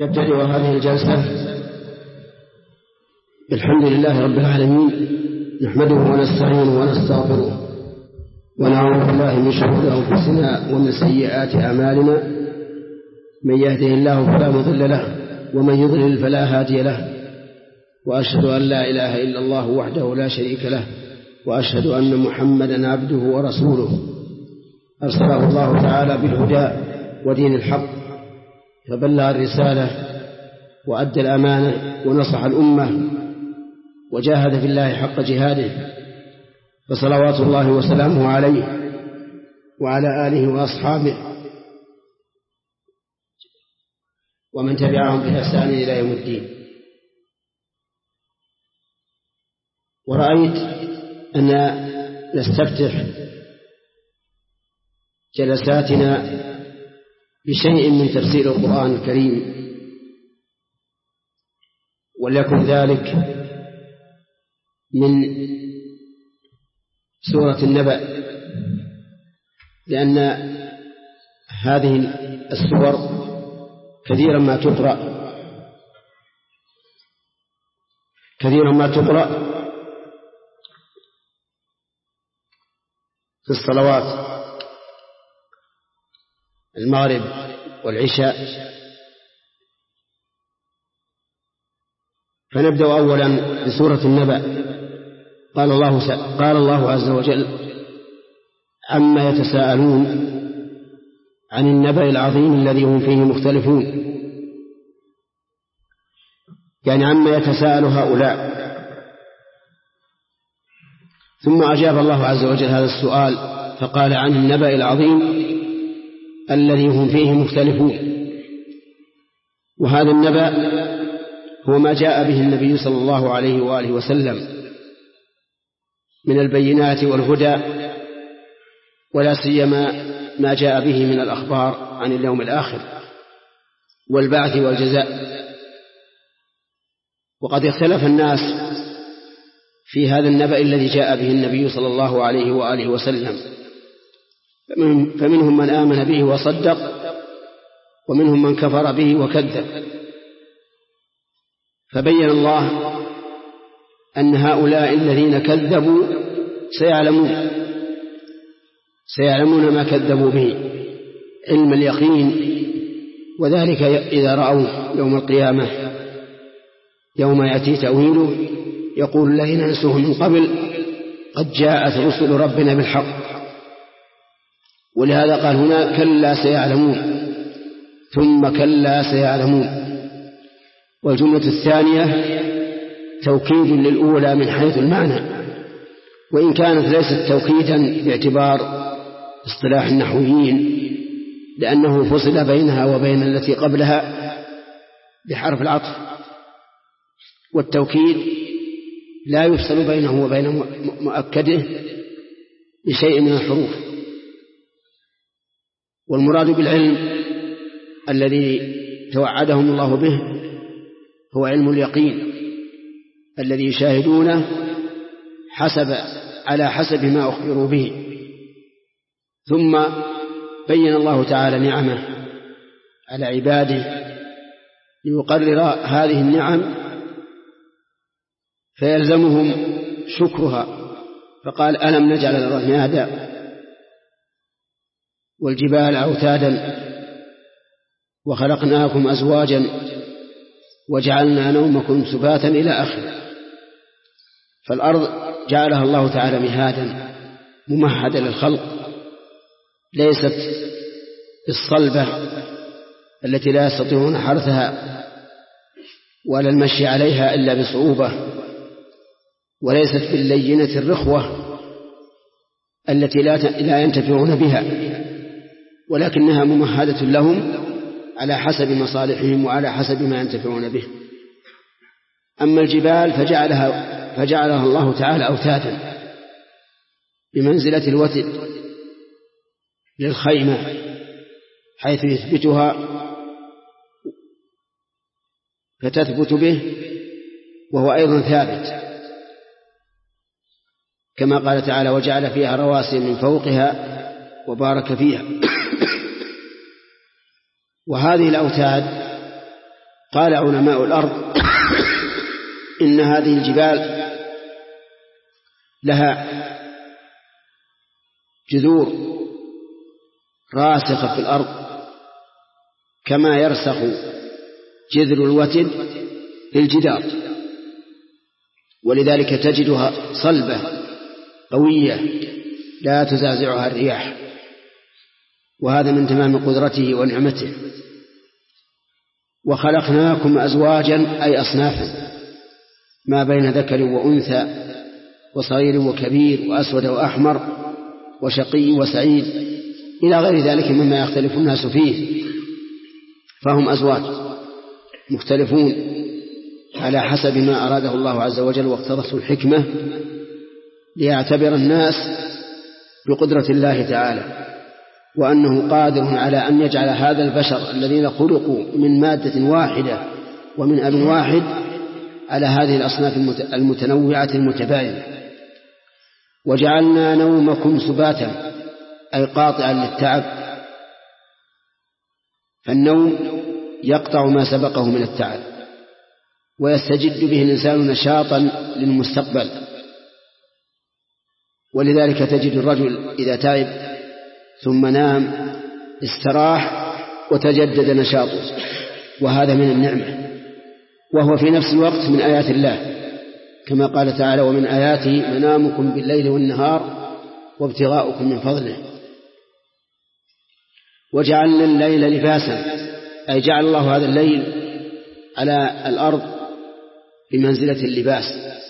يبتدئ هذه الجلسة بالحمد لله رب العالمين، نحمده ونستعينه ونستغفره ونعوذ بالله من شرور أنفسنا ومن سيئات أعمالنا. من يهده الله فلا مضل له ومن يضلل فلا هادي له، وأشهد أن لا إله إلا الله وحده لا شريك له، وأشهد أن محمدا عبده ورسوله أرسله الله تعالى بالهدى ودين الحق، فبلغ الرسالة وأدى الأمانة ونصح الأمة وجاهد في الله حق جهاده، فصلوات الله وسلامه عليه وعلى آله وأصحابه ومن تبعهم بإحسان إلى يوم الدين. ورأيت أن نستفتح جلساتنا بشيء من تفسير القرآن الكريم، وليكن ذلك من سورة النبأ، لأن هذه السور كثيرا ما تقرأ في الصلوات المغرب والعشاء. فنبدأ أولا بسورة النبأ. قال الله عز وجل: عما يتساءلون عن النبأ العظيم الذي هم فيه مختلفون، يعني عما يتساءل هؤلاء. ثم أجاب الله عز وجل هذا السؤال فقال: عن النبأ العظيم الذي هم فيه مختلفون. وهذا النبأ هو ما جاء به النبي صلى الله عليه وآله وسلم من البينات والهدى، ولا سيما ما جاء به من الأخبار عن اليوم الآخر والبعث والجزاء. وقد اختلف الناس في هذا النبأ الذي جاء به النبي صلى الله عليه وآله وسلم، فمنهم من آمن به وصدق، ومنهم من كفر به وكذب. فبين الله أن هؤلاء الذين كذبوا سيعلمون ما كذبوا به علم اليقين، وذلك إذا رأوا يوم القيامة يوم يأتي تأويله يقول الذين نسوه من قبل قد جاءت رسل ربنا بالحق. ولهذا قال هنا: كلا سيعلمون، ثم كلا سيعلمون. والجملة الثانية توكيد للأولى من حيث المعنى، وإن كانت ليست توكيدا باعتبار اصطلاح النحويين، لأنه فصل بينها وبين التي قبلها بحرف العطف، والتوكيد لا يفصل بينه وبين مؤكده بشيء من الحروف. والمراد بالعلم الذي توعدهم الله به هو علم اليقين الذي يشاهدونه على حسب ما أخبروا به. ثم بين الله تعالى نعمه على عباده ليقرر هذه النعم فيلزمهم شكرها، فقال: ألم نجعل الأرض مهادا والجبال أوتادا وخلقناكم أزواجا وجعلنا نومكم سباتا إلى آخره. فالأرض جعلها الله تعالى مهادا ممهدا للخلق، ليست الصلبة التي لا يستطيعون حرثها ولا المشي عليها إلا بصعوبة، وليست باللينة الرخوة التي لا ينتفعون بها، ولكنها ممهدة لهم على حسب مصالحهم وعلى حسب ما ينتفعون به. أما الجبال فجعلها الله تعالى أوتادا بمنزلة الوتد للخيمة، حيث يثبتها فتثبت به وهو أيضا ثابت، كما قال تعالى: وجعل فيها رواسي من فوقها وبارك فيها. وهذه الأوتاد قال علماء الأرض إن هذه الجبال لها جذور راسخة في الأرض كما يرسخ جذر الوتد في الجدار، ولذلك تجدها صلبة قوية لا تزعزعها الرياح، وهذا من تمام قدرته ونعمته. وخلقناكم أزواجا أي أصنافا ما بين ذكر وأنثى وصغير وكبير وأسود وأحمر وشقي وسعيد إلى غير ذلك مما يختلف الناس فيه، فهم أزواج مختلفون على حسب ما أراده الله عز وجل واقتضته الحكمة، ليعتبر الناس بقدرة الله تعالى وأنه قادر على أن يجعل هذا البشر الذين خلقوا من مادة واحدة ومن أب واحد على هذه الأصناف المتنوعة المتباينة. وجعلنا نومكم سباتا أي قاطعا للتعب، فالنوم يقطع ما سبقه من التعب ويستجد به الإنسان نشاطا للمستقبل، ولذلك تجد الرجل إذا تعب ثم نام استراح وتجدد نشاطه، وهذا من النعمة، وهو في نفس الوقت من آيات الله كما قال تعالى: ومن آياته منامكم بالليل والنهار وابتغاؤكم من فضله. وجعلنا الليل لباسا أي جعل الله هذا الليل على الأرض بمنزلة اللباس،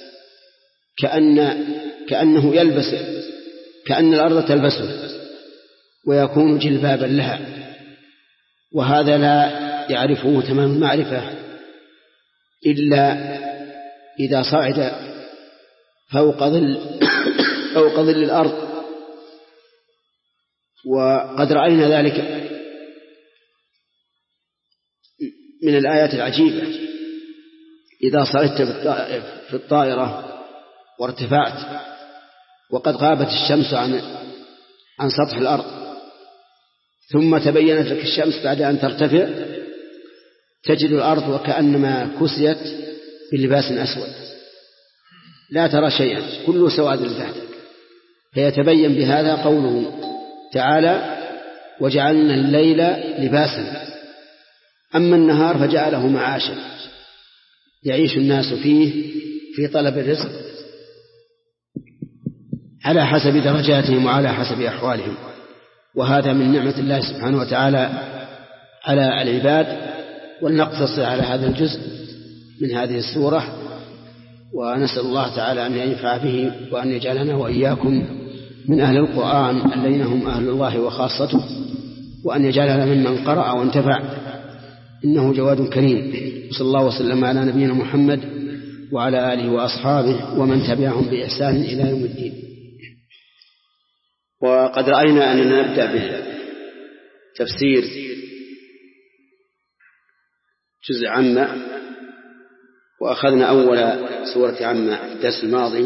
كأنه يلبس، كأن الأرض تلبسه ويكون جلبابا لها، وهذا لا يعرفه تمام المعرفة إلا إذا صعد فوق ظل الأرض. وقد رأينا ذلك من الآيات العجيبة إذا صعدت في الطائرة وارتفعت وقد غابت الشمس عن سطح الأرض، ثم تبينت لك الشمس بعد أن ترتفع، تجد الأرض وكأنما كسيت بلباس أسود، لا ترى شيئا، كل سواد تحتك. فيتبين بهذا قوله تعالى: وجعلنا الليل لباسا. أما النهار فجعله معاشا يعيش الناس فيه في طلب الرزق على حسب درجاتهم وعلى حسب أحوالهم، وهذا من نعمة الله سبحانه وتعالى على العباد. ولنقتصر على هذا الجزء من هذه السورة، ونسأل الله تعالى أن ينفع به وأن يجعلنا وإياكم من أهل القرآن الذين هم أهل الله وخاصته، وأن يجعلنا ممن قرأ وانتفع، إنه جواد كريم. صلى الله وسلم على نبينا محمد وعلى آله وأصحابه ومن تبعهم بإحسان إلى يوم الدين. وقد رأينا أننا نبدأ بتفسير جزء عامة، وأخذنا أول سورة عامة الدرس الماضي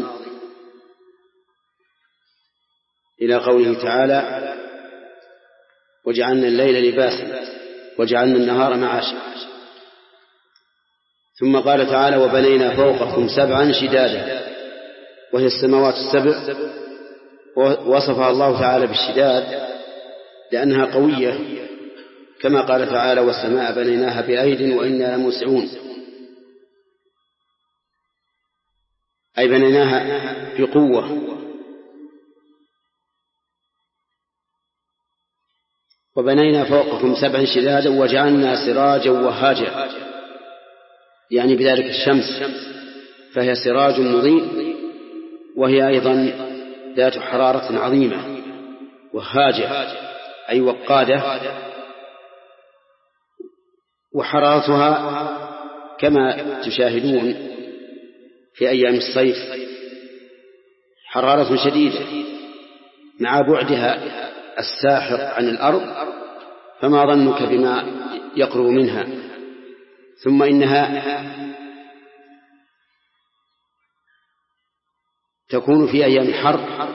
إلى قوله تعالى: وجعلنا الليل لباسا وجعلنا النهار معاشا. ثم قال تعالى: وبنينا فوقكم سبعا شدادا، وهي السماوات السبع، ووصفها الله تعالى بالشداد لأنها قوية، كما قال تعالى: والسماء بنيناها بأيد وإنا لموسعون، أي بنيناها بقوة. وبنينا فوقكم سبعا شدادا وجعلنا سراجا وهاجا، يعني بذلك الشمس، فهي سراج مضيء، وهي أيضا ذات حرارة عظيمة، وهاجة أي وقادة، وحرارتها كما تشاهدون في أيام الصيف حرارة شديدة مع بعدها الساحق عن الأرض، فما ظنك بما يقرب منها. ثم إنها تكون في أيام الحر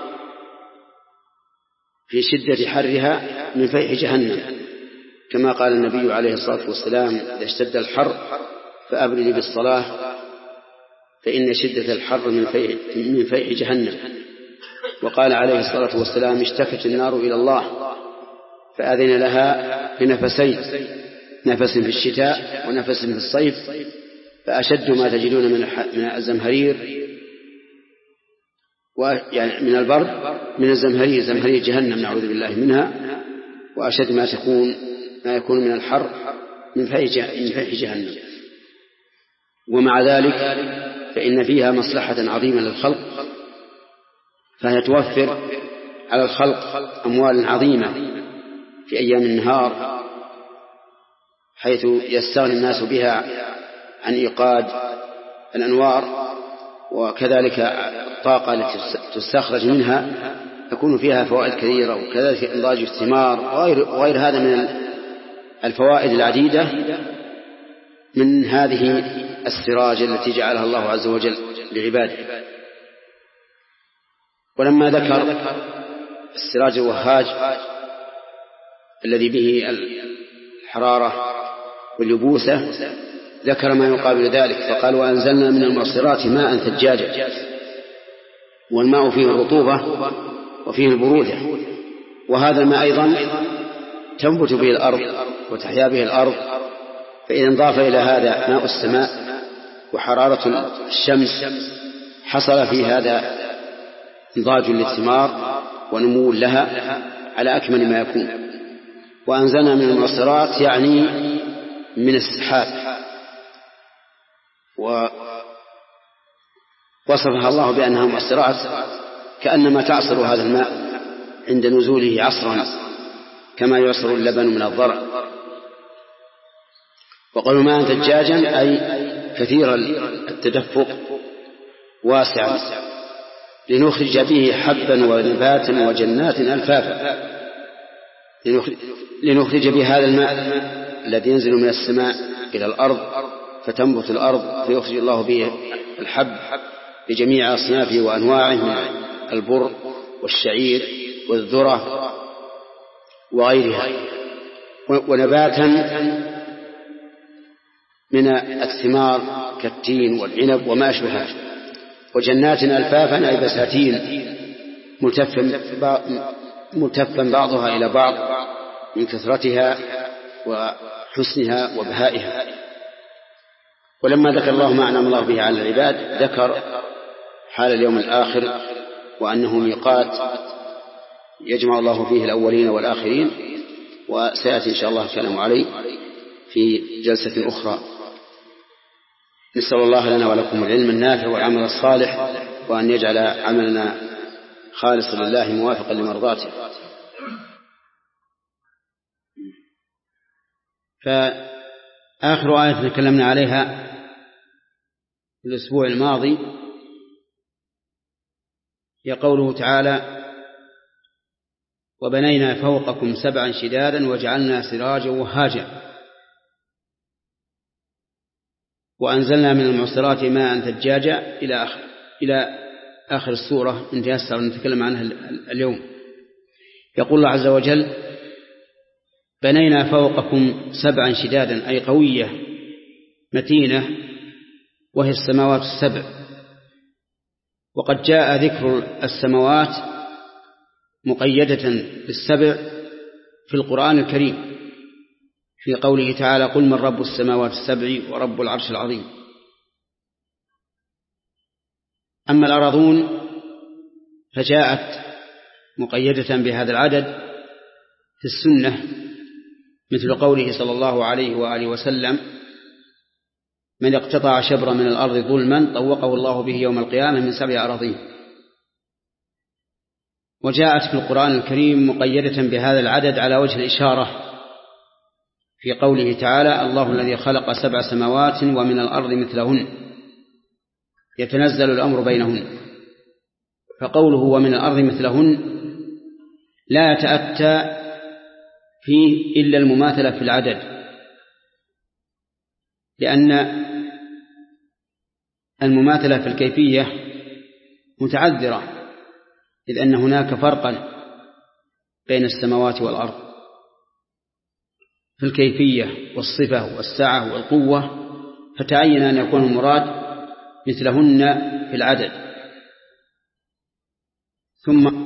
في شدة حرها من فيح جهنم، كما قال النبي عليه الصلاة والسلام: إذا اشتد الحر فأبرد بالصلاة فإن شدة الحر من فيح جهنم. وقال عليه الصلاة والسلام: اشتكت النار إلى الله فأذن لها بنفسين، نفس في الشتاء ونفس في الصيف، فأشد ما تجدون من الزمهرير يعني من البرد من الزمهرير، زمهرير جهنم نعوذ بالله منها، وأشد ما يكون من الحر من فيح جهنم. ومع ذلك فإن فيها مصلحة عظيمة للخلق، فهي توفر على الخلق أموال عظيمة في أيام النهار، حيث يستغني الناس بها عن إيقاد الأنوار، وكذلك الطاقة التي تستخرج منها تكون فيها فوائد كثيرة، وكذلك إنضاج الثمار وغير هذا من الفوائد العديدة من هذه السراج التي جعلها الله عز وجل لعباده. ولما ذكر السراج الوهاج الذي به الحرارة واليبوسة ذكر ما يقابل ذلك، فقال: وأنزلنا من المعصرات ماء ثجاجا. والماء فيه الرطوبة وفيه البرودة، وهذا الماء أيضا تنبت به الأرض وتحيا به الأرض، فإذا انضاف إلى هذا ماء السماء وحرارة الشمس حصل في هذا إنضاج للثمار ونمو لها على أكمل ما يكون. وأنزلنا من المعصرات يعني من السحاب، ووصفها الله بأنها معصرات كأنما تعصر هذا الماء عند نزوله عصرا كما يعصر اللبن من الضرع. وقالوا ماء ثجاجا أي كثير التدفق واسعا، لنخرج به حبا ونباتا وجنات ألفافا، لنخرج به هذا الماء الذي ينزل من السماء إلى الأرض فتنبت الأرض، فيخرج الله به الحب بجميع أصنافه وأنواعه من البر والشعير والذرة وغيرها، ونباتا من الثمار كالتين والعنب وما أشبهه، وجنات ألفافا أي بساتين ملتفا بعضها إلى بعض من كثرتها وحسنها وبهائها. ولما ذكر الله ما أنعم الله به على العباد ذكر حال اليوم الآخر، وأنه ميقات يجمع الله فيه الأولين والآخرين، وسيأتي إن شاء الله الكلام عليه في جلسة أخرى. نسأل الله لنا ولكم العلم النافع والعمل الصالح، وأن يجعل عملنا خالصا لله موافقا لمرضاته. فآخر آية تكلمنا عليها في الأسبوع الماضي هي قوله تعالى: وبنينا فوقكم سبعا شدادا وجعلنا سراجا وهاجا وأنزلنا من المعصرات ماء ثجاجا إلى آخر السورة انتهى السورة نتكلم عنها اليوم. يقول الله عز وجل: بنينا فوقكم سبعا شدادا أي قوية متينة، وهي السماوات السبع. وقد جاء ذكر السماوات مقيدة بالسبع في القرآن الكريم في قوله تعالى: قل من رب السماوات السبع ورب العرش العظيم. أما الأراضون فجاءت مقيدة بهذا العدد في السنة، مثل قوله صلى الله عليه وآله وسلم: من اقتطع شبرا من الأرض ظلما طوقه الله به يوم القيامة من 7 أراضين. وجاءت في القرآن الكريم مقيدة بهذا العدد على وجه الإشارة في قوله تعالى: الله الذي خلق 7 سماوات ومن الأرض مثلهن يتنزل الأمر بينهن. فقوله ومن الأرض مثلهن لا يتأتى فيه إلا المماثلة في العدد، لأن المماثلة في الكيفية متعذرة، إذ أن هناك فرقا بين السماوات والأرض في الكيفية والصفة والسعة والقوة، فتعين أن يكون المراد مثلهن في العدد. ثم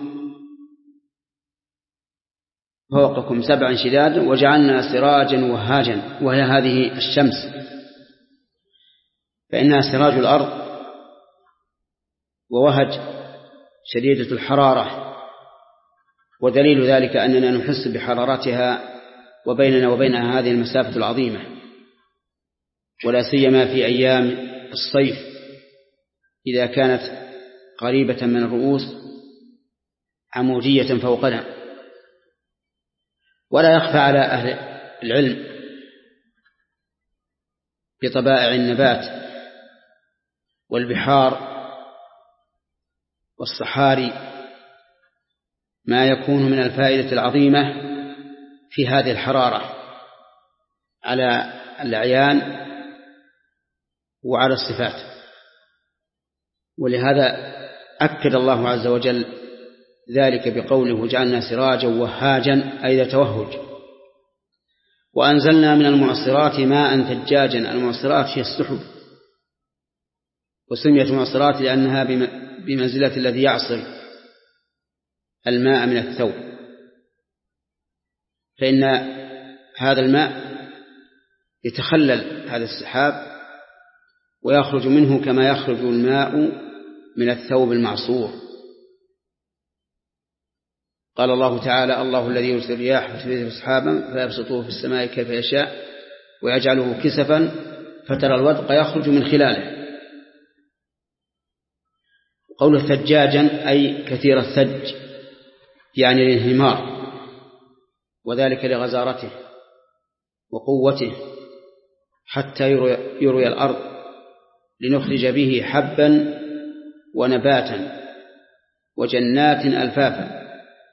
فوقكم 7 شداد وجعلنا سراجا وهاجا، وهي هذه الشمس، فإنها سراج الأرض ووهج شديدة الحرارة، ودليل ذلك أننا نحس بحرارتها وبيننا وبينها هذه المسافة العظيمة، ولا سيما في أيام الصيف إذا كانت قريبة من الرؤوس عمودية فوقنا. ولا يخفى على أهل العلم بطبائع النبات والبحار والصحاري ما يكون من الفائدة العظيمة في هذه الحرارة على الأعيان وعلى الصفات. ولهذا أكد الله عز وجل ذلك بقوله جعلنا سراجا وهاجا أي توهج. وأنزلنا من المعصرات ماء ثجاجا، المعصرات هي السحب، وسميت معصرات لأنها بمنزلة الذي يعصر الماء من الثوب، فإن هذا الماء يتخلل هذا السحاب ويخرج منه كما يخرج الماء من الثوب المعصور. قال الله تعالى الله الذي يرسل الرياح فتثير سحابا فيبسطه في السماء كيف يشاء ويجعله كسفا فترى الودق يخرج من خلاله. قوله ثجاجا أي كثير الثج، يعني الانهمار، وذلك لغزارته وقوته حتى يروي الأرض لنخرج به حبا ونباتا وجنات ألفافا.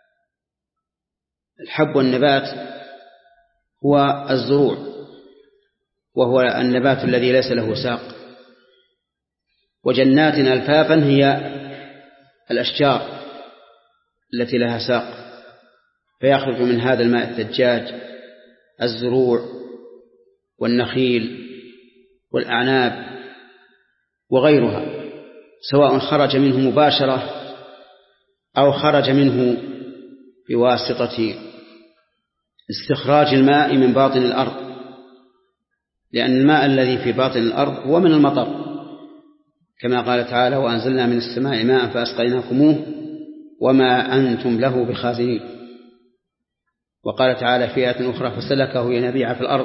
الحب والنبات هو الزروع، وهو النبات الذي ليس له ساق، وجنات ألفافا هي الأشجار التي لها ساق، فيخرج من هذا الماء الثجاج الزروع والنخيل والأعناب وغيرها، سواء خرج منه مباشرة أو خرج منه بواسطة استخراج الماء من باطن الأرض، لأن الماء الذي في باطن الأرض هو من المطر، كما قال تعالى وأنزلنا من السماء ماء فأسقيناكموه وما أنتم له بخازنين. وقال تعالى في آية أخرى فسلكه ينابيع في الأرض.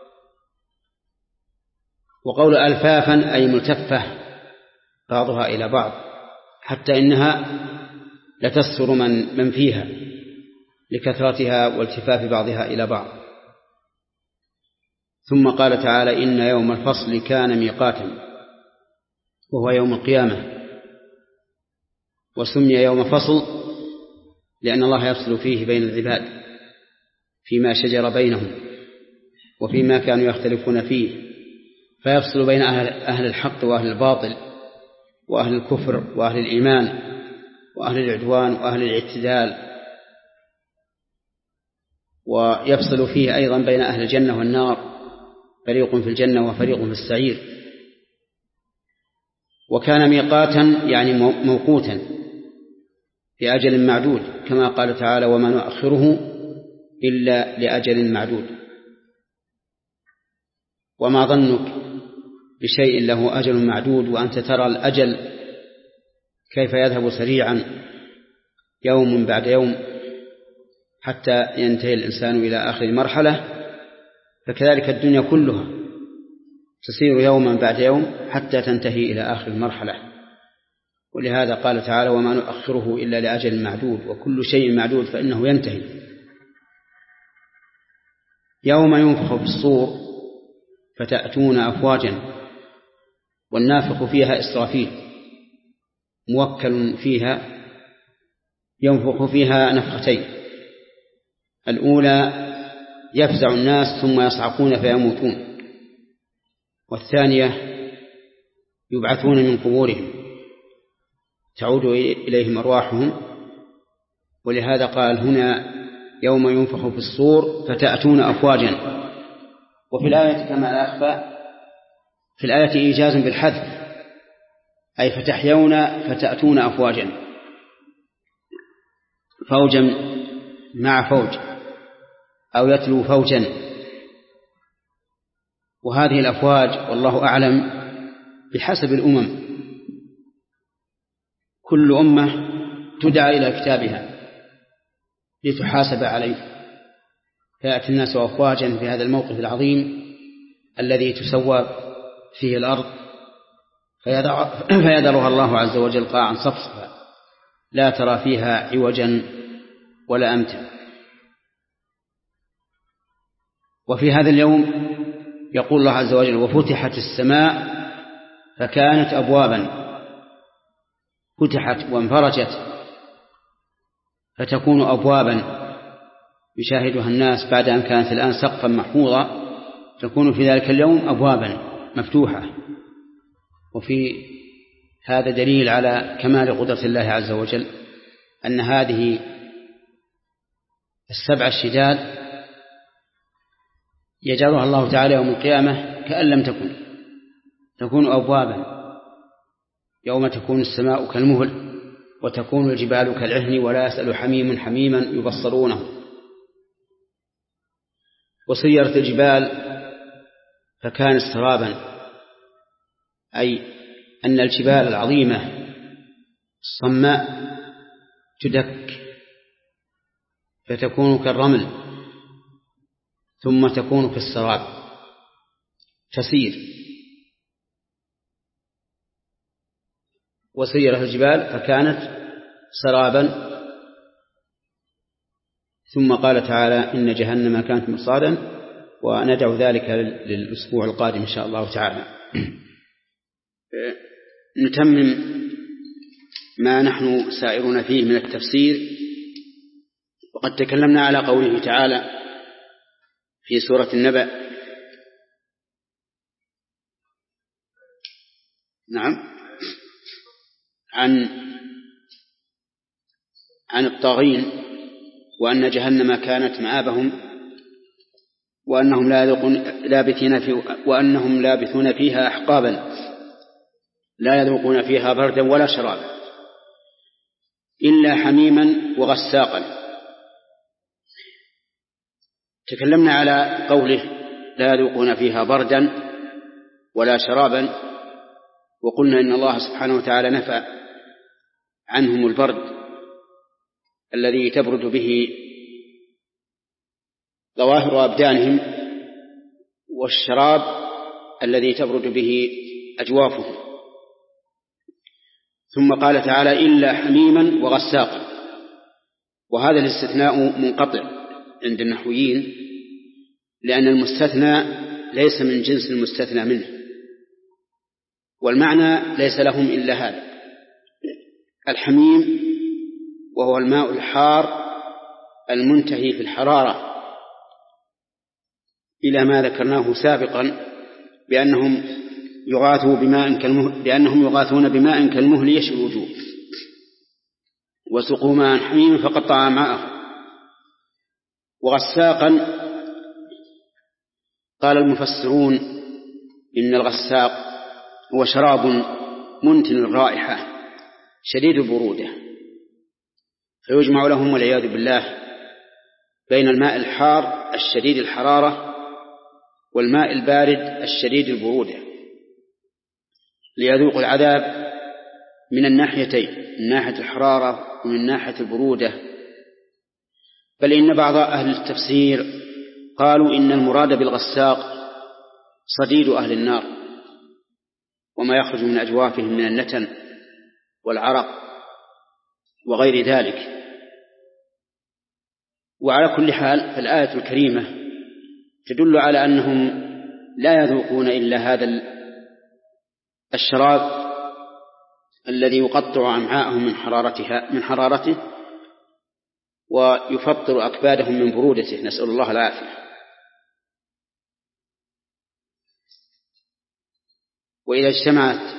وقول ألفافا أي ملتفة بعضها إلى بعض حتى إنها لتستر من فيها لكثرتها والتفاف بعضها إلى بعض. ثم قال تعالى إن يوم الفصل كان ميقاتا، وهو يوم القيامة، وسمي يوم فصل لأن الله يفصل فيه بين العباد فيما شجر بينهم وفيما كانوا يختلفون فيه، فيفصل بين أهل الحق وأهل الباطل وأهل الكفر وأهل الإيمان وأهل العدوان وأهل الاعتدال، ويفصل فيه أيضا بين أهل الجنة والنار، فريق في الجنة وفريق في السعير. وكان ميقاتا يعني موقوتا لأجل معدود، كما قال تعالى وما نؤخره إلا لأجل معدود. وما ظنك بشيء له أجل معدود وأنت ترى الأجل كيف يذهب سريعا يوم بعد يوم حتى ينتهي الإنسان إلى آخر مرحلة، فكذلك الدنيا كلها تسير يوما بعد يوم حتى تنتهي إلى آخر المرحلة. ولهذا قال تعالى وما نؤخره إلا لأجل معدود، وكل شيء معدود فإنه ينتهي. يوم ينفخ في الصور فتأتون أفواجا، والنافخ فيها إسرافيل موكل فيها ينفخ فيها نفختين، الأولى يفزع الناس ثم يصعقون فيموتون، والثانية يبعثون من قبورهم تعود إليهم أرواحهم. ولهذا قال هنا يوم ينفخ في الصور فتأتون أفواجا. وفي الآية كما لا أخفى في الآية إيجاز بالحذف، أي فتحيون فتأتون أفواجا، فوجا مع فوج، أو يتلو فوجا. وهذه الأفواج والله أعلم بحسب الأمم، كل أمة تدعى إلى كتابها لتحاسب عليه، فيأتي الناس أفواجا في هذا الموقف العظيم الذي تسوى فيه الأرض، فيذرها الله عز وجل قاعا صفصفا لا ترى فيها عوجا ولا أمتا. وفي هذا اليوم يقول الله عز وجل: وفتحت السماء فكانت أبوابا. فتحت وانفرجت فتكون أبوابا يشاهدها الناس، بعد أن كانت الآن سقفا محفوظا تكون في ذلك اليوم أبوابا مفتوحة. وفي هذا دليل على كمال قدرة الله عز وجل، أن هذه السبع الشداد يجعلها الله تعالى يوم القيامة كأن لم تكون أبوابا، يوم تكون السماء كالمهل وتكون الجبال كالعهن ولا يسأل حميم حميما يبصرونه. وسيرت الجبال فكانت سرابا، أي أن الجبال العظيمة الصماء تدك فتكون كالرمل، ثم تكون كالسراب تسير. وسيرت الجبال فكانت سرابا. ثم قال تعالى: إن جهنم كانت مرصادا. وندع ذلك للأسبوع القادم إن شاء الله تعالى. نتمم ما نحن سائرون فيه من التفسير. وقد تكلمنا على قوله تعالى في سورة النبأ: نعم، عن الطاغين، وأن جهنم كانت مآبهم، وأنهم لابثون فيها أحقابا لا يذوقون فيها بردا ولا شرابا إلا حميما وغساقا. تكلمنا على قوله لا يذوقون فيها بردا ولا شرابا، وقلنا إن الله سبحانه وتعالى نفى عنهم البرد الذي تبرد به ظواهر أبدانهم، والشراب الذي تبرد به أجوافهم. ثم قال تعالى: إلا حميما وغساقا. وهذا الاستثناء منقطع عند النحويين، لأن المستثنى ليس من جنس المستثنى منه، والمعنى ليس لهم إلا هذا. الحميم وهو الماء الحار المنتهي في الحرارة إلى ما ذكرناه سابقا بأنهم يغاثون بماء كالمهل يشوي الوجوه. وسقوا ماء حميما فقطع أمعاءهم. وغساقا قال المفسرون إن الغساق هو شراب منتن الرائحة شديد البرودة، فيجمع لهم والعياذ بالله بين الماء الحار الشديد الحرارة والماء البارد الشديد البرودة، ليذوقوا العذاب من الناحيتين، من ناحية الحرارة ومن ناحية البرودة. بل إن بعض أهل التفسير قالوا إن المراد بالغساق صديد أهل النار وما يخرج من أجوافهم من النتن والعرق وغير ذلك. وعلى كل حال فالآية الكريمة تدل على أنهم لا يذوقون إلا هذا الشراب الذي يقطع أمعاءهم من حرارته ويفطر أكبادهم من برودته، نسأل الله العافية. وإذا اجتمعت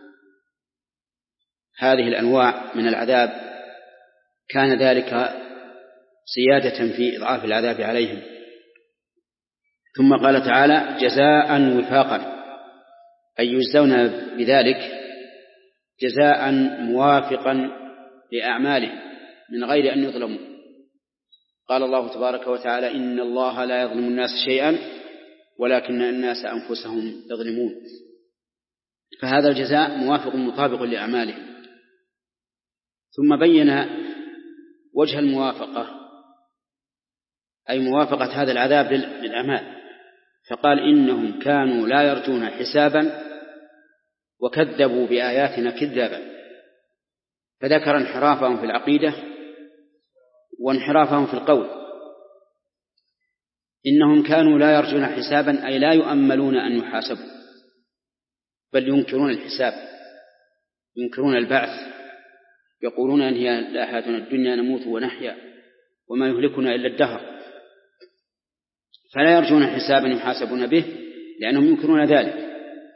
هذه الأنواع من العذاب كان ذلك زيادة في إضعاف العذاب عليهم. ثم قال تعالى: جزاء وفاقا، أي يجزون بذلك جزاء موافقا لأعمالهم من غير أن يظلموا. قال الله تبارك وتعالى: إن الله لا يظلم الناس شيئا ولكن الناس أنفسهم يظلمون. فهذا الجزاء موافق مطابق لأعمالهم. ثم بين وجه الموافقة، أي موافقة هذا العذاب للأعمال، فقال: إنهم كانوا لا يرجون حسابا وكذبوا بآياتنا كذابا. فذكر انحرافهم في العقيدة وانحرافهم في القول. إنهم كانوا لا يرجون حسابا أي لا يؤملون أن يحاسبوا، بل ينكرون الحساب، ينكرون البعث، يقولون أن هي حياتنا الدنيا نموت ونحيا وما يهلكنا إلا الدهر. فلا يرجون حسابا يحاسبون به لأنهم ينكرون ذلك.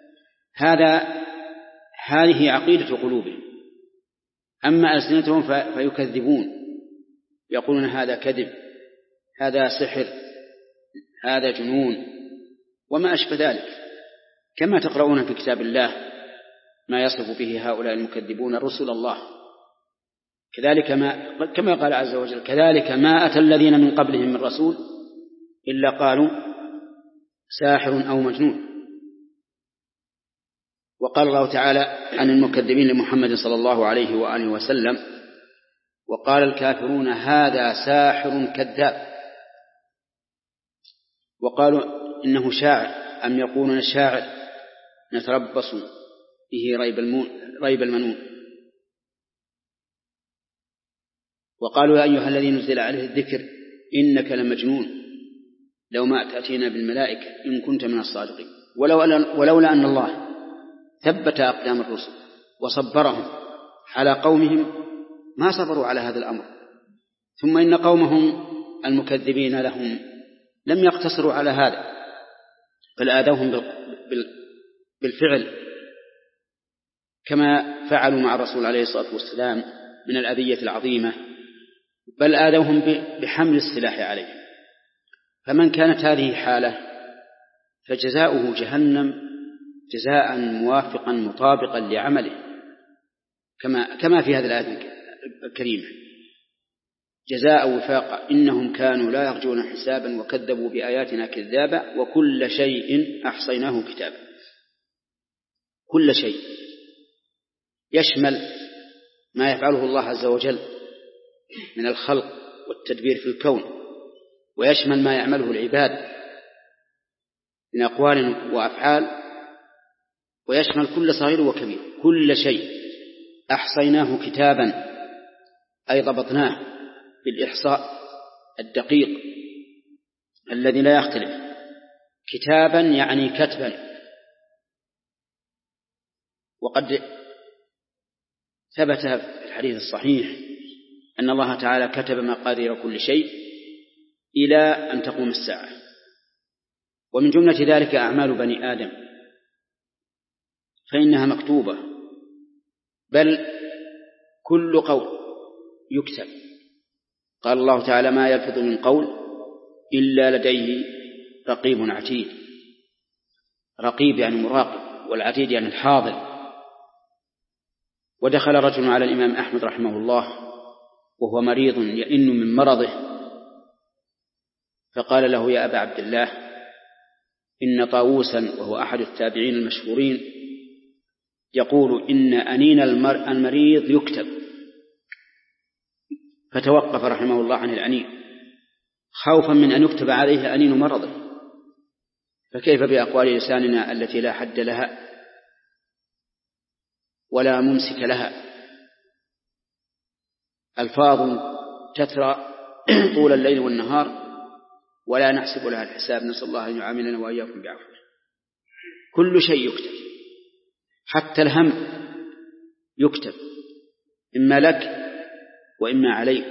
هذه عقيدة قلوبهم. أما ألسنتهم فيكذبون، يقولون هذا كذب، هذا سحر، هذا جنون وما أشبه ذلك، كما تقرؤون في كتاب الله ما يصف به هؤلاء المكذبون رسل الله. كذلك كما قال عز وجل: كذلك ما أتى الذين من قبلهم من رسول إلا قالوا ساحر أو مجنون. وقال الله تعالى عن المكذبين لمحمد صلى الله عليه وآله وسلم: وقال الكافرون هذا ساحر كذاب. وقالوا إنه شاعر، أم يقولون شاعر نتربص به ريب المنون. وقالوا يا أيها الذي نزل عليه الذكر إنك لمجنون لو ما تأتينا بالملائكة إن كنت من الصادقين. ولولا أن الله ثبت أقدام الرسل وصبرهم على قومهم ما صبروا على هذا الأمر. ثم إن قومهم المكذبين لهم لم يقتصروا على هذا، بل آذوهم بالفعل كما فعلوا مع الرسول عليه الصلاة والسلام من الأذية العظيمة، بل آذوهم بحمل السلاح عليهم. فمن كانت هذه حاله فجزاؤه جهنم جزاء موافقا مطابقا لعمله، كما في هذه الآية الكريمة: جزاء وفاق إنهم كانوا لا يرجون حسابا وكذبوا بآياتنا كذابا وكل شيء أحصيناه كتابا. كل شيء يشمل ما يفعله الله عز وجل من الخلق والتدبير في الكون، ويشمل ما يعمله العباد من أقوال وأفعال، ويشمل كل صغير وكبير. كل شيء أحصيناه كتابا أي ضبطناه بالإحصاء الدقيق الذي لا يختلف. كتابا يعني كتبا. وقد ثبت في الحديث الصحيح أن الله تعالى كتب مقادير كل شيء إلى أن تقوم الساعة. ومن جملة ذلك أعمال بني آدم فإنها مكتوبة، بل كل قول يكتب. قال الله تعالى: ما يلفظ من قول إلا لديه رقيب عتيد. رقيب يعني مراقب، والعتيد يعني الحاضر. ودخل رجل على الإمام أحمد رحمه الله وهو مريض يئن من مرضه، فقال له: يا أبا عبد الله، إن طاووسا وهو أحد التابعين المشهورين يقول إن أنين المريض يكتب. فتوقف رحمه الله عن الأنين خوفا من أن يكتب عليه أنين مرضه، فكيف بأقوال لساننا التي لا حد لها ولا ممسك لها، ألفاظ تترى طول الليل والنهار ولا نحسب لها الحساب، نسأل الله أن يعاملنا وإياكم بعفوه. كل شيء يكتب، حتى الهم يكتب، إما لك وإما عليك.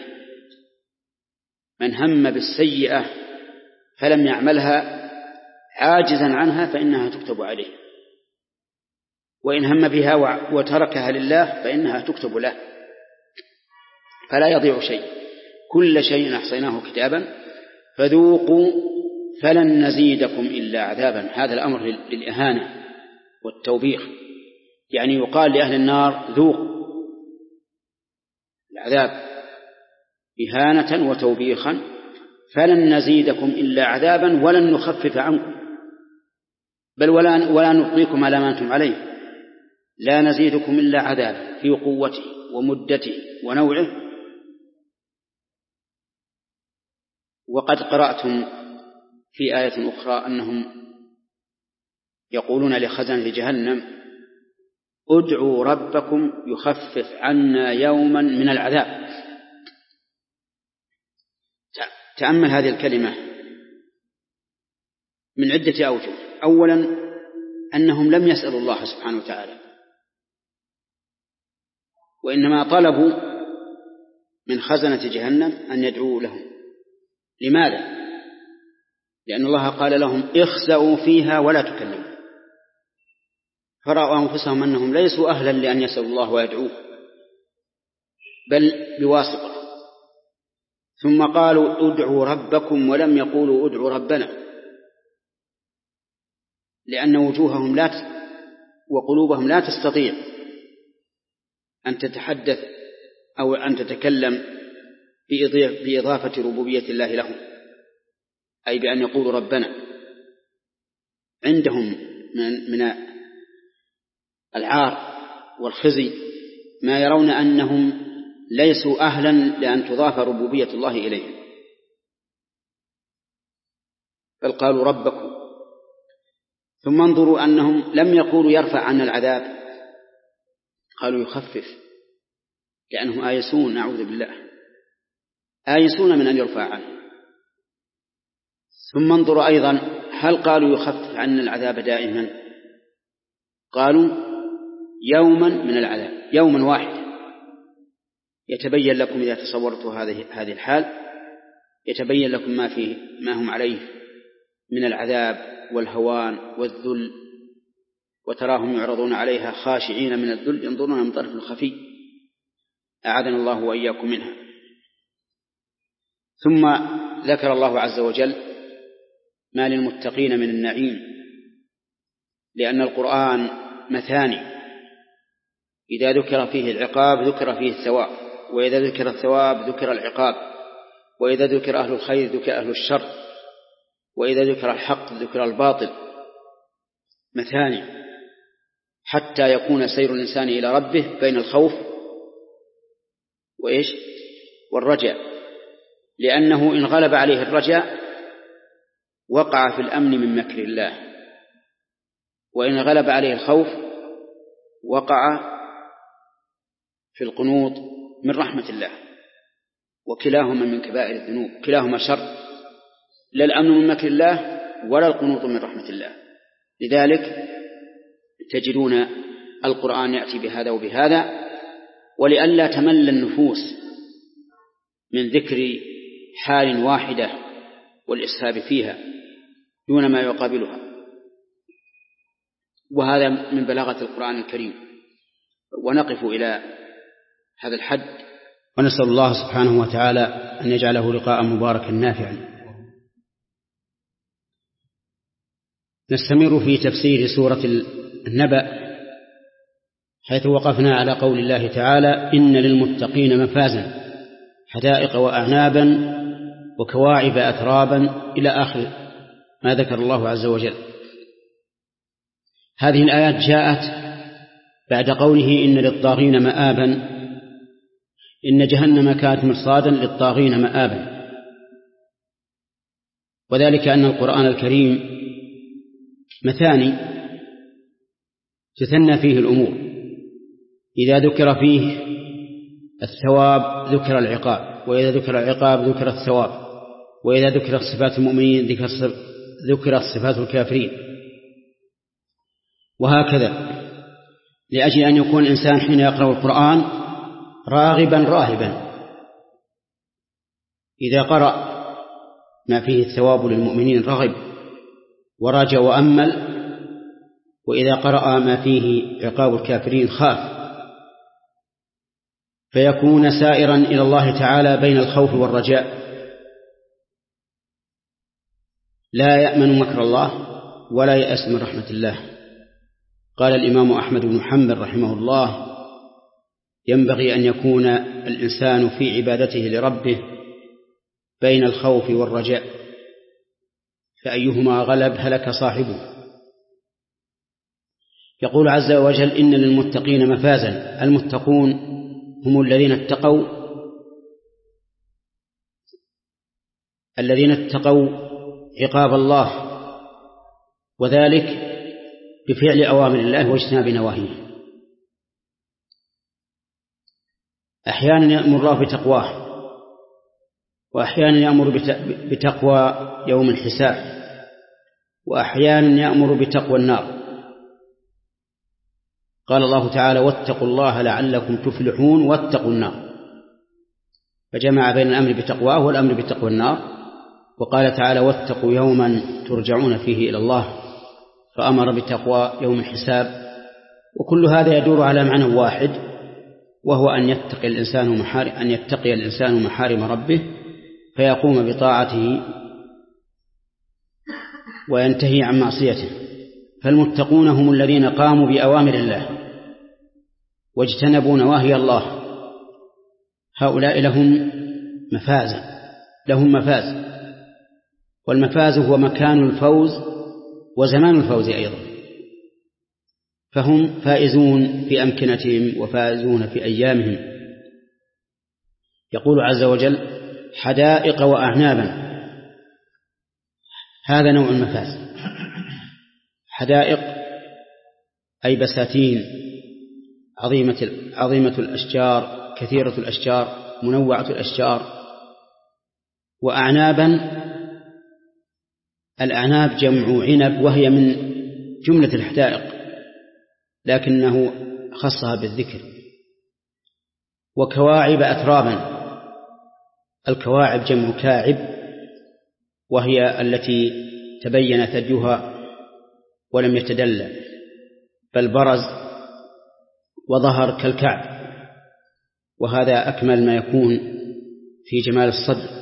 من هم بالسيئة فلم يعملها عاجزا عنها فإنها تكتب عليه، وإن هم بها وتركها لله فإنها تكتب له، فلا يضيع شيء. كل شيء أحصيناه كتابا فذوقوا فلن نزيدكم إلا عذابا. هذا الأمر للإهانة والتوبيخ، يعني يقال لأهل النار ذوقوا العذاب إهانة وتوبيخا فلن نزيدكم إلا عذابا ولن نخفف عنكم، بل ولا نبقيكم على ما أنتم عليه، لا نزيدكم إلا عذابا في قوته ومدته ونوعه. وقد قرأتم في آية أخرى أنهم يقولون لخزنة جهنم ادعوا ربكم يخفف عنا يوما من العذاب. تأمل هذه الكلمة من عدة أوجه. أولا أنهم لم يسألوا الله سبحانه وتعالى، وإنما طلبوا من خزنة جهنم أن يدعوا لهم. لماذا؟ لأن الله قال لهم اخسأوا فيها ولا تكلموا، فرأوا أنفسهم أنهم ليسوا أهلا لأن يسألوا الله ويدعوه بل بواسطة. ثم قالوا ادعوا ربكم ولم يقولوا ادعوا ربنا، لأن وجوههم وقلوبهم لا تستطيع أن تتحدث أو أن تتكلم بإضافة ربوبية الله لهم، أي بأن يقولوا ربنا. عندهم من العار والخزي ما يرون أنهم ليسوا أهلا لأن تضاف ربوبية الله إليهم، بل قالوا ربكم. ثم انظروا أنهم لم يقولوا يرفع عنا العذاب، قالوا يخفف، لأنهم آيسون، نعوذ بالله، آيسون من أن يرفع عنه. ثم انظروا أيضا هل قالوا يخفف عنا العذاب دائما؟ قالوا يوما من العذاب، يوما واحد. يتبين لكم إذا تصورتوا هذه الحال، يتبين لكم ما هم عليه من العذاب والهوان والذل، وتراهم يعرضون عليها خاشعين من الذل ينظرون من طرف خفي، أعاذنا الله وإياكم منها. ثم ذكر الله عز وجل ما للمتقين من النعيم، لأن القرآن مثاني، إذا ذكر فيه العقاب ذكر فيه الثواب، وإذا ذكر الثواب ذكر العقاب، وإذا ذكر أهل الخير ذكر أهل الشر، وإذا ذكر الحق ذكر الباطل. مثاني حتى يكون سير الإنسان إلى ربه بين الخوف والرجاء، لأنه إن غلب عليه الرجاء وقع في الأمن من مكر الله، وإن غلب عليه الخوف وقع في القنوط من رحمة الله، وكلاهما من كبائر الذنوب، كلاهما شر، لا الأمن من مكر الله ولا القنوط من رحمة الله. لذلك تجدون القرآن يأتي بهذا وبهذا، ولئلا تمل النفوس من ذكر حال واحدة والإسهاب فيها دون ما يقابلها. وهذا من بلاغة القرآن الكريم. ونقف إلى هذا الحد، ونسأل الله سبحانه وتعالى أن يجعله لقاء مباركا نافعا. نستمر في تفسير سورة النبأ، حيث وقفنا على قول الله تعالى إن للمتقين مفازا حدائق وأعنابا وكواعب أترابا إلى آخر ما ذكر الله عز وجل. هذه الآيات جاءت بعد قوله إن للطاغين مآبا، إن جهنم كانت مرصادا للطاغين مآبا، وذلك أن القرآن الكريم مثاني تثنى فيه الأمور، إذا ذكر فيه الثواب ذكر العقاب، وإذا ذكر العقاب ذكر الثواب، وإذا ذكر صفات المؤمنين ذكر صفات الكافرين، وهكذا، لأجل أن يكون الإنسان حين يقرأ القرآن راغبا راهبا. إذا قرأ ما فيه الثواب للمؤمنين رغب ورجى وأمل، وإذا قرأ ما فيه عقاب الكافرين خاف، فيكون سائرا إلى الله تعالى بين الخوف والرجاء، لا يأمن مكر الله ولا يأس من رحمة الله. قال الإمام أحمد بن حنبل رحمه الله: ينبغي أن يكون الإنسان في عبادته لربه بين الخوف والرجاء، فأيهما غلب هلك صاحبه. يقول عز وجل: إن للمتقين مفازا. المتقون هم الذين اتقوا عقاب الله، وذلك بفعل أوامر الله واجتناب نواهيه. أحيانا يأمر الله بتقواه، وأحيانا يأمر بتقوى يوم الحساب، وأحيانا يأمر بتقوى النار. قال الله تعالى: واتقوا الله لعلكم تفلحون واتقوا النار، فجمع بين الأمر بتقواه والأمر بتقوى النار. وقال تعالى: واتقوا يوما ترجعون فيه إلى الله، فأمر بتقوى يوم الحساب. وكل هذا يدور على معنى واحد، وهو أن يتقي الإنسان محارم ربه فيقوم بطاعته وينتهي عن معصيته. فالمتقون هم الذين قاموا بأوامر الله واجتنبوا نواهي الله، هؤلاء لهم مفاز، والمفاز هو مكان الفوز وزمان الفوز أيضا، فهم فائزون في أمكنتهم وفائزون في أيامهم. يقول عز وجل: حدائق وأعنابا. هذا نوع المفاز. حدائق أي بساتين عظيمة الأشجار، كثيرة الأشجار، منوعة الأشجار. وأعنابا، الأعناب جمع عنب، وهي من جملة الحدائق لكنه خصها بالذكر. وكواعب أترابا. الكواعب جمع كاعب، وهي التي تبين ثديها ولم يتدلى بل برز وظهر كالكعب، وهذا أكمل ما يكون في جمال الصدر.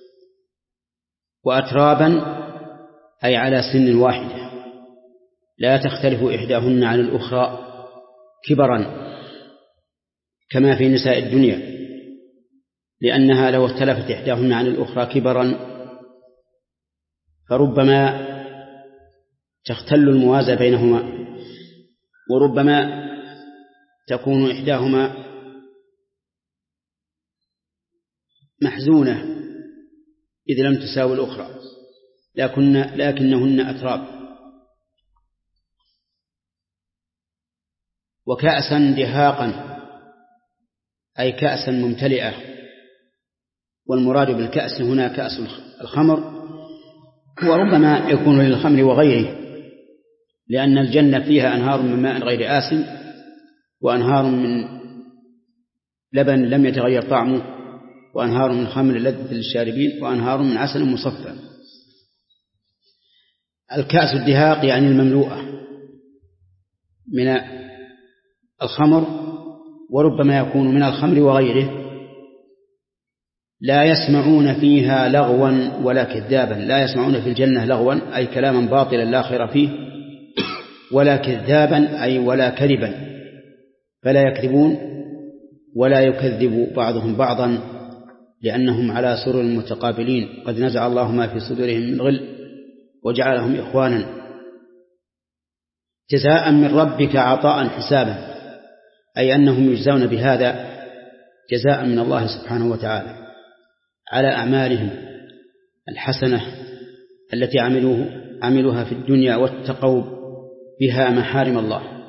وأترابا أي على سن واحدة لا تختلف إحداهن عن الأخرى كبرا كما في نساء الدنيا، لأنها لو اختلفت إحداهن عن الأخرى كبرا فربما تختل الموازى بينهما، وربما تكون إحداهما محزونة إذ لم تساوي الأخرى، لكنهن أتراب. وكأسا دهاقا أي كأسا ممتلئة، والمراد بالكأس هنا كأس الخمر، وربما يكون للخمر وغيره، لأن الجنة فيها أنهار من ماء غير آسن، وأنهار من لبن لم يتغير طعمه، وأنهار من خمر لذة للشاربين، وأنهار من عسل مصفى. الكأس الدهاق يعني المملوءة من الخمر، وربما يكون من الخمر وغيره. لا يسمعون فيها لغوا ولا كذابا. لا يسمعون في الجنة لغوا أي كلاما باطلا لا خير فيه، ولا كذابا أي ولا كذبا، فلا يكذبون ولا يكذب بعضهم بعضا، لأنهم على سرر متقابلين، قد نزع الله ما في صدورهم من غل وجعلهم إخوانا. جزاء من ربك عطاء حسابا، أي أنهم يجزون بهذا جزاء من الله سبحانه وتعالى على أعمالهم الحسنة التي عملوها في الدنيا واتقوا بها محارم الله.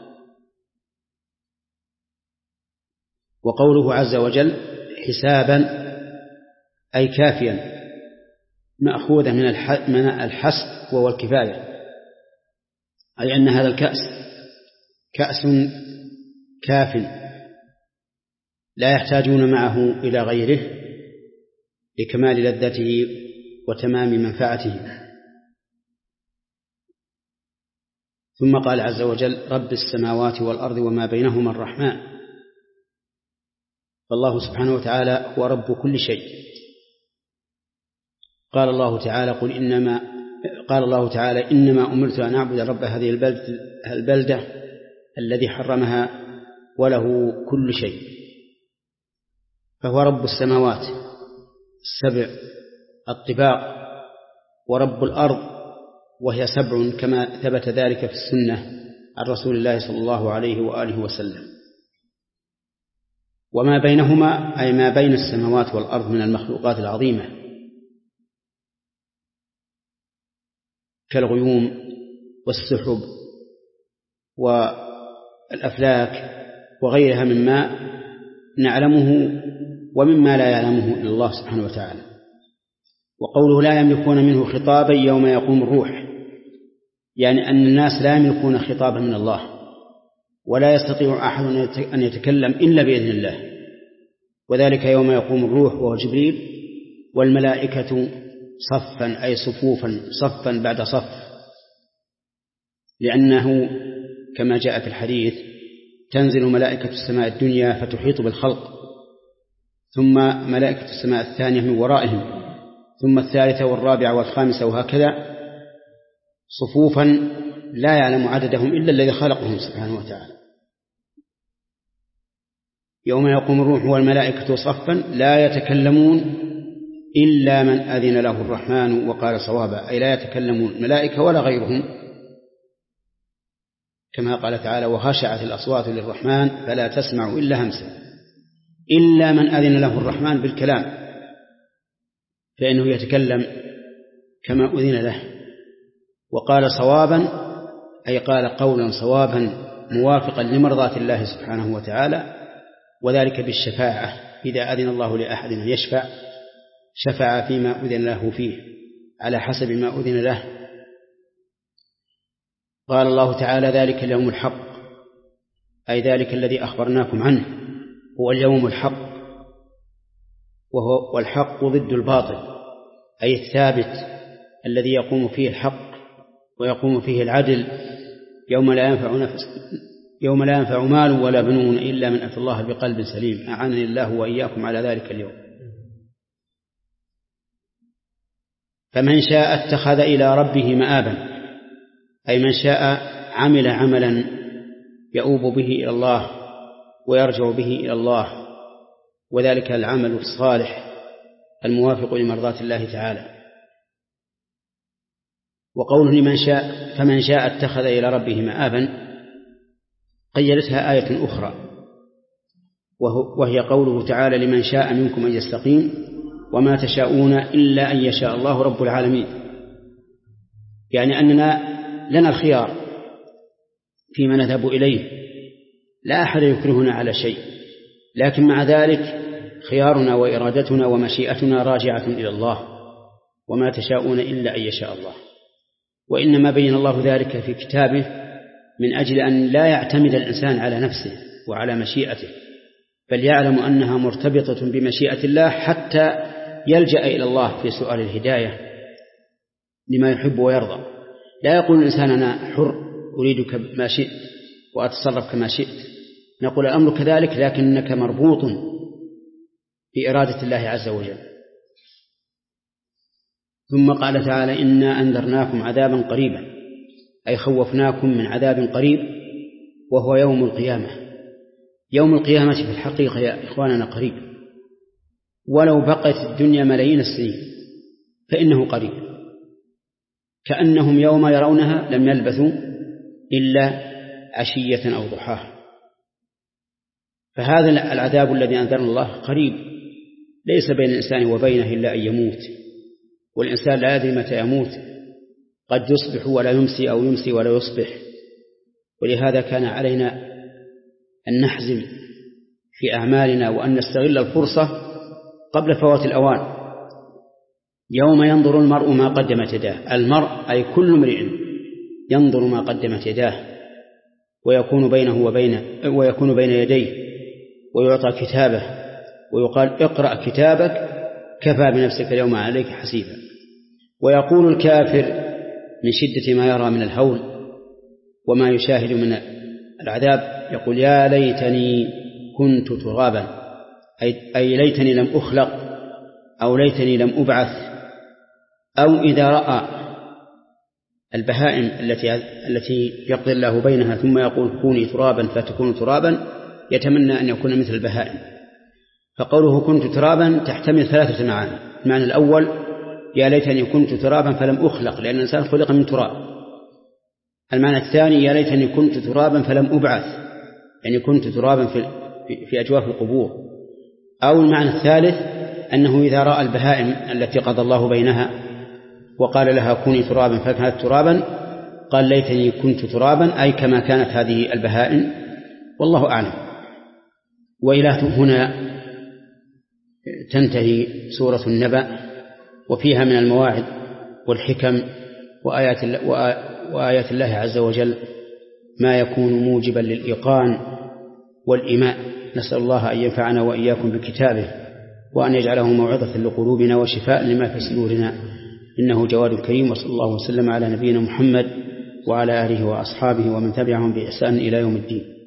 وقوله عز وجل حسابا أي كافيا، مأخوذة من الحسب وهو الكفاية، أي أن هذا الكأس كأس كاف لا يحتاجون معه إلى غيره لكمال لذته وتمام منفعته. ثم قال عز وجل رب السماوات والأرض وما بينهما الرحمن. فالله سبحانه وتعالى هو رب كل شيء. قال الله تعالى إنما أمرت أن أعبد رب هذه البلدة الذي حرمها وله كل شيء، فهو رب السماوات السبع الطباق ورب الأرض وهي سبع كما ثبت ذلك في السنة عن رسول الله صلى الله عليه وآله وسلم. وما بينهما أي ما بين السماوات والأرض من المخلوقات العظيمة كالغيوم والسحب والأفلاك وغيرها مما نعلمه ومما لا يعلمه إلا الله سبحانه وتعالى. وقوله لا يملكون منه خطابا يوم يقوم الروح، يعني أن الناس لا يملكون خطابا من الله، ولا يستطيع أحد أن يتكلم إلا بإذن الله، وذلك يوم يقوم الروح وهو جبريل والملائكة صفا أي صفوفا صفا بعد صف، لأنه كما جاء في الحديث تنزل ملائكة السماء الدنيا فتحيط بالخلق، ثم ملائكة السماء الثانية من ورائهم، ثم الثالثة والرابعة والخامسة، وهكذا صفوفا لا يعلم عددهم إلا الذي خلقهم سبحانه وتعالى. يوم يقوم الروح والملائكة صفا لا يتكلمون إلا من أذن له الرحمن وقال صوابا، أي لا يتكلمون الملائكة ولا غيرهم، كما قال تعالى وخشعت الأصوات للرحمن فلا تسمع إلا همسا، إلا من أذن له الرحمن بالكلام فإنه يتكلم كما أذن له. وقال صوابا أي قال قولا صوابا موافقا لمرضاة الله سبحانه وتعالى، وذلك بالشفاعة، إذا أذن الله لأحد أن يشفع شفع فيما أذن له فيه على حسب ما أذن له. قال الله تعالى ذلك اليوم الحق، أي ذلك الذي أخبرناكم عنه هو اليوم الحق، والحق ضد الباطل، أي الثابت الذي يقوم فيه الحق ويقوم فيه العدل، يوم لا ينفع مال ولا بنون إلا من أتى الله بقلب سليم. أعانني الله وإياكم على ذلك اليوم. فمن شاء اتخذ إلى ربه مآبا، أي من شاء عمل عملا يؤوب به إلى الله ويرجع به إلى الله، وذلك العمل الصالح الموافق لمرضاة الله تعالى. وقوله لمن شاء فمن شاء اتخذ إلى ربه مآبا قيدتها آية أخرى، وهي قوله تعالى لمن شاء منكم أن يستقيم وما تشاءون إلا أن يشاء الله رب العالمين، يعني أننا لنا الخيار فيما نذهب إليه، لا أحد يكرهنا على شيء، لكن مع ذلك خيارنا وإرادتنا ومشيئتنا راجعة إلى الله، وما تشاءون إلا أن يشاء الله. وإنما بين الله ذلك في كتابه من أجل أن لا يعتمد الإنسان على نفسه وعلى مشيئته، بل يعلم أنها مرتبطة بمشيئة الله حتى يلجأ إلى الله في سؤال الهداية لما يحب ويرضى. لا يقول الإنسان أنا حر أريدك ما شئت وأتصرف كما شئت، نقول الأمر كذلك لكنك مربوط بإرادة الله عز وجل. ثم قال تعالى إنا أنذرناكم عذابا قريبا، أي خوفناكم من عذاب قريب وهو يوم القيامة. يوم القيامة في الحقيقة يا إخواننا قريب، ولو بقت الدنيا ملايين السنين فإنه قريب، كأنهم يوم يرونها لم يلبثوا إلا عشية أو ضحاها. فهذا العذاب الذي أنذرنا الله قريب، ليس بين الإنسان وبينه إلا أن يموت، والإنسان لا يدري متى يموت، قد يصبح ولا يمسي أو يمسي ولا يصبح. ولهذا كان علينا أن نحزم في أعمالنا وأن نستغل الفرصة قبل فوات الأوان. يوم ينظر المرء ما قدمت يداه، المرء أي كل امرئ ينظر ما قدمت يداه، ويكون بين يديه ويعطى كتابه ويقال اقرأ كتابك كفى بنفسك اليوم عليك حسيبا. ويقول الكافر من شدة ما يرى من الهول وما يشاهد من العذاب يقول يا ليتني كنت ترابا، أي ليتني لم أخلق أو ليتني لم أبعث. أو إذا رأى البهائم التي يقضي الله بينها ثم يقول كوني ترابا فتكون ترابا يتمنى أن يكون مثل البهائم. فقوله كنت ترابا تحتمل 3 معاني. المعنى الأول يا ليتني كنت ترابا فلم أخلق، لأن الإنسان خلق من تراب. المعنى الثاني يا ليتني كنت ترابا فلم أبعث، يعني كنت ترابا في أجواف القبور. أو المعنى الثالث أنه إذا رأى البهائم التي قضى الله بينها وقال لها كوني ترابا فكانت ترابا قال ليتني كنت ترابا، أي كما كانت هذه البهائم، والله أعلم. وإلى هنا تنتهي سورة النبأ، وفيها من المواعظ والحكم وآيات الله عز وجل ما يكون موجبا للإيقان والإيماء. نسأل الله أن ينفعنا وإياكم بكتابه، وأن يجعله موعظة لقلوبنا وشفاء لما في صدورنا، إنه جواد كريم. وصلى الله وسلم على نبينا محمد وعلى آله وأصحابه ومن تبعهم بإحسان إلى يوم الدين.